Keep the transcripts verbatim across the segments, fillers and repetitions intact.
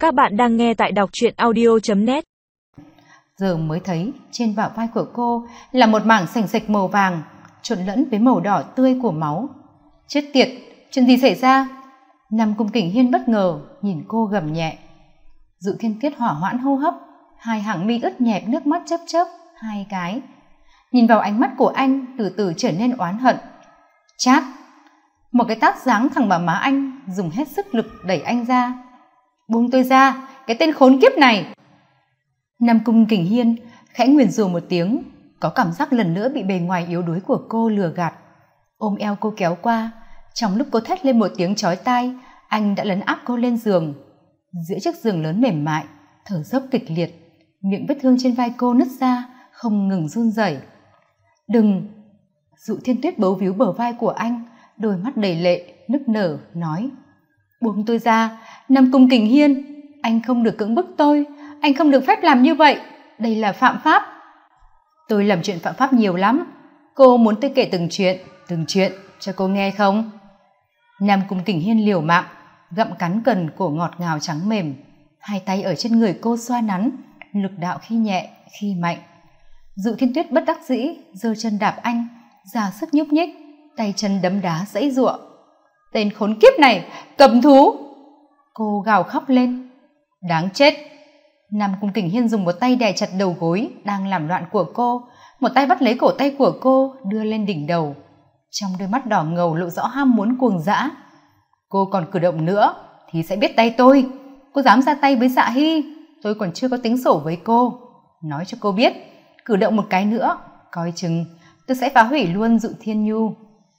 Các bạn đang nghe tại đọc truyện audio chấm net. Giờ mới thấy trên bả vai của cô là một mảng sành sạch màu vàng trộn lẫn với màu đỏ tươi của máu. Chết tiệt, chuyện gì xảy ra? Nam Cung Kình Hiên bất ngờ nhìn cô gầm nhẹ. Dụ Thiên Tuyết hỏa hoãn hô hấp, hai hàng mi ướt nhẹp, nước mắt chớp chớp hai cái. Nhìn vào ánh mắt của anh từ từ trở nên oán hận. Chát! Một cái tát giáng thẳng vào má anh, dùng hết sức lực đẩy anh ra. Buông tôi ra, cái tên khốn kiếp này! Nam Cung Kình Hiên khẽ nguyền rủa một tiếng, có cảm giác lần nữa bị bề ngoài yếu đuối của cô lừa gạt. Ôm eo cô kéo qua, trong lúc cô thét lên một tiếng chói tai, anh đã lấn áp cô lên giường. Giữa chiếc giường lớn mềm mại, thở dốc kịch liệt, miệng vết thương trên vai cô nứt ra, không ngừng run rẩy. Đừng! Dụ Thiên Tuyết bấu víu bờ vai của anh, đôi mắt đầy lệ, nức nở, nói. Buông tôi ra, Nam Cung Kình Hiên, anh không được cưỡng bức tôi, anh không được phép làm như vậy, đây là phạm pháp. Tôi làm chuyện phạm pháp nhiều lắm, cô muốn tôi kể từng chuyện, từng chuyện cho cô nghe không? Nam Cung Kình Hiên liều mạng, gặm cắn cần cổ ngọt ngào trắng mềm, hai tay ở trên người cô xoa nắn, lực đạo khi nhẹ, khi mạnh. Dụ Thiên Tuyết bất đắc dĩ, giơ chân đạp anh, ra sức nhúc nhích, tay chân đấm đá giãy giụa. Tên khốn kiếp này, cầm thú! Cô gào khóc lên. Đáng chết! Nam Cung Kình Hiên dùng một tay đè chặt đầu gối đang làm loạn của cô, một tay bắt lấy cổ tay của cô đưa lên đỉnh đầu. Trong đôi mắt đỏ ngầu lộ rõ ham muốn cuồng dã. Cô còn cử động nữa thì sẽ biết tay tôi. Cô dám ra tay với Dạ Hy, tôi còn chưa có tính sổ với cô. Nói cho cô biết, cử động một cái nữa, coi chừng tôi sẽ phá hủy luôn Dụ Thiên Nhu.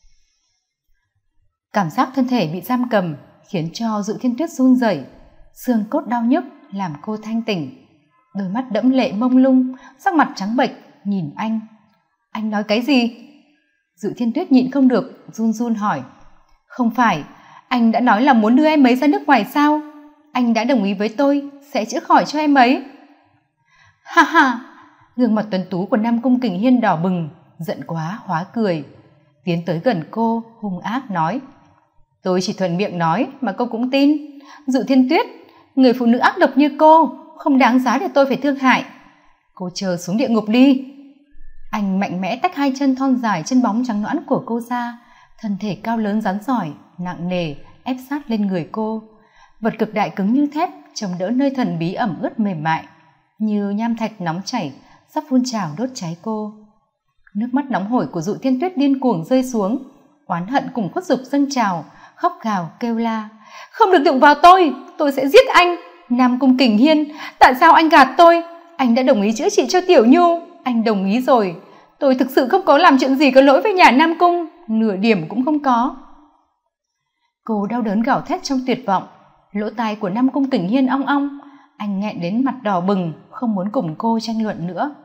Cảm giác thân thể bị giam cầm khiến cho Dụ Thiên Tuyết run rẩy, xương cốt đau nhức làm cô thanh tỉnh. Đôi mắt đẫm lệ mông lung, sắc mặt trắng bệch nhìn anh. Anh nói cái gì? Dụ Thiên Tuyết nhịn không được, run run hỏi. Không phải, anh đã nói là muốn đưa em ấy ra nước ngoài sao? Anh đã đồng ý với tôi sẽ chữa khỏi cho em ấy. Ha ha! Gương mặt tuấn tú của Nam Cung Kình Hiên đỏ bừng, giận quá hóa cười. Tiến tới gần cô, hung ác nói. Tôi chỉ thuận miệng nói mà cô cũng tin. Dụ Thiên Tuyết, người phụ nữ ác độc như cô không đáng giá để tôi phải thương hại. Cô chờ xuống địa ngục đi. Anh mạnh mẽ tách hai chân thon dài chân bóng trắng nõn của cô ra, thân thể cao lớn rắn giỏi nặng nề ép sát lên người cô. Vật cực đại cứng như thép chống đỡ nơi thần bí ẩm ướt mềm mại, như nham thạch nóng chảy sắp phun trào đốt cháy cô. Nước mắt nóng hổi của Dụ Thiên Tuyết điên cuồng rơi xuống, oán hận cùng khuất dục dâng trào, khóc gào kêu la. Không được đụng vào tôi, tôi sẽ giết anh. Nam Cung Kình Hiên, tại sao anh gạt tôi? Anh đã đồng ý chữa trị cho Tiểu Nhu, anh đồng ý rồi. Tôi thực sự không có làm chuyện gì có lỗi với nhà Nam Cung, nửa điểm cũng không có. Cô đau đớn gào thét trong tuyệt vọng, lỗ tai của Nam Cung Kình Hiên ong ong, anh nghẹn đến mặt đỏ bừng, không muốn cùng cô tranh luận nữa.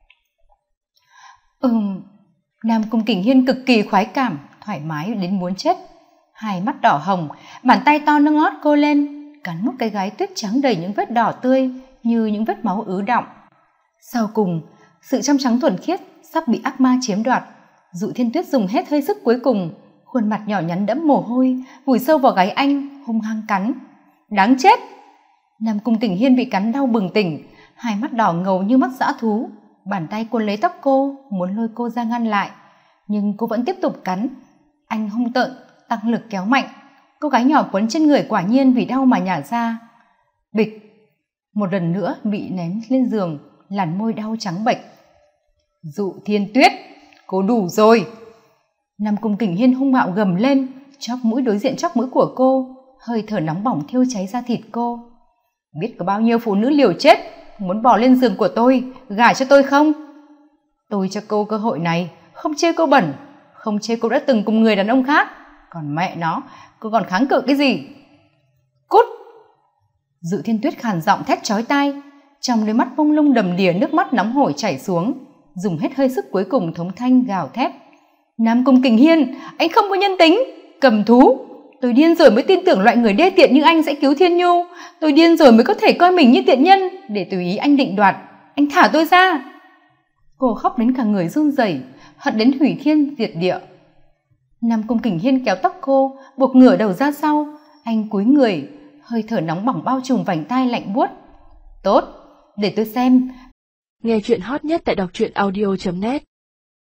Ừm, Nam Cung Kình Hiên cực kỳ khoái cảm, thoải mái đến muốn chết. Hai mắt đỏ hồng, bàn tay to nâng ngót cô lên, cắn một cái gái tuyết trắng đầy những vết đỏ tươi như những vết máu ứ đọng. Sau cùng, sự trong trắng thuần khiết sắp bị ác ma chiếm đoạt. Dụ Thiên Tuyết dùng hết hơi sức cuối cùng, khuôn mặt nhỏ nhắn đẫm mồ hôi vùi sâu vào gáy anh, hung hăng cắn. Đáng chết! Nam Cung Kình Hiên bị cắn đau bừng tỉnh, hai mắt đỏ ngầu như mắt dã thú, bàn tay cuốn lấy tóc cô muốn lôi cô ra ngăn lại, nhưng cô vẫn tiếp tục cắn. Anh hung tợn tăng lực kéo mạnh, cô gái nhỏ quấn trên người quả nhiên vì đau mà nhả ra. Bịch! Một lần nữa bị ném lên giường, làn môi đau trắng bệch. Dụ Thiên Tuyết, cô đủ rồi! Nam Cung Kình Hiên hung bạo gầm lên, chóp mũi đối diện chóp mũi của cô, hơi thở nóng bỏng thiêu cháy da thịt cô. Biết có bao nhiêu phụ nữ liều chết muốn bò lên giường của tôi, gả cho tôi không? Tôi cho cô cơ hội này, không chê cô bẩn, không chê cô đã từng cùng người đàn ông khác, còn mẹ nó, cô còn kháng cự cái gì? Cút! Dụ Thiên Tuyết khàn giọng thét chói tai, trong đôi mắt mông lung đầm đìa nước mắt nóng hổi chảy xuống, dùng hết hơi sức cuối cùng thống thanh gào thét. Nam Cung Kình Hiên, anh không có nhân tính, cầm thú! Tôi điên rồi mới tin tưởng loại người đê tiện như anh sẽ cứu Thiên Nhu. Tôi điên rồi mới có thể coi mình như tiện nhân để tùy ý anh định đoạt. Anh thả tôi ra! Cô khóc đến cả người run rẩy, hận đến hủy thiên diệt địa. Nam Cung Kình Hiên kéo tóc cô, buộc ngửa đầu ra sau. Anh cúi người, hơi thở nóng bỏng bao trùm vành tai lạnh buốt. Tốt, để tôi xem. Nghe chuyện hot nhất tại đọc truyện audio chấm net.